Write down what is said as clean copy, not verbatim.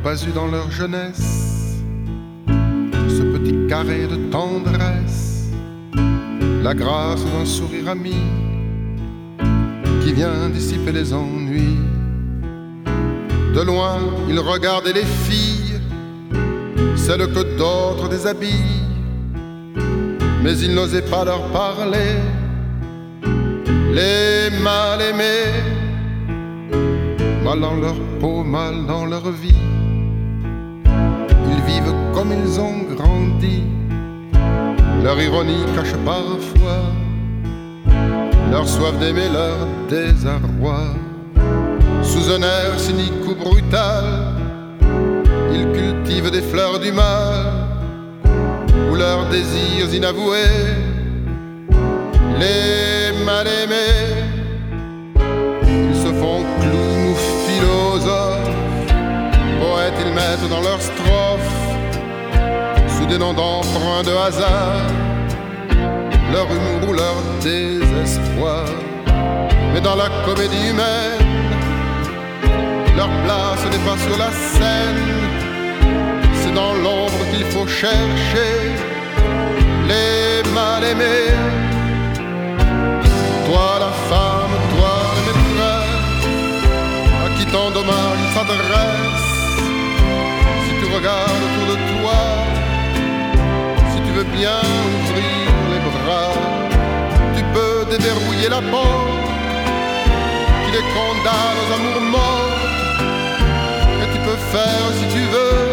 pas eu dans leur jeunesse ce petit carré de tendresse, la grâce d'un sourire ami qui vient dissiper les ennuis. De loin, ils regardaient les filles, celles que d'autres déshabillent, mais ils n'osaient pas leur parler. Les mal-aimés, mal dans leur peau, mal dans leur vie, ils vivent comme ils ont grandi. Leur ironie cache parfois leur soif d'aimer, leur désarroi. Sous un air cynique ou brutal, ils cultivent des fleurs du mal ou leurs désirs inavoués. Les mal-aimés, ils se font clowns ou philosophes, poètes ils mettent dans leurs strophes, sous des noms d'emprunts de hasard, leur humour ou leur désespoir. Mais dans la comédie humaine, leur place n'est pas sur la scène, c'est dans l'ombre qu'il faut chercher les mal-aimés. Toi la femme, toi le maîtresse, à qui ton dommage s'adresse. Si tu regardes autour de toi, si tu veux bien ouvrir les bras, tu peux déverrouiller la porte qui les condamne aux amours morts. Et tu peux faire si tu veux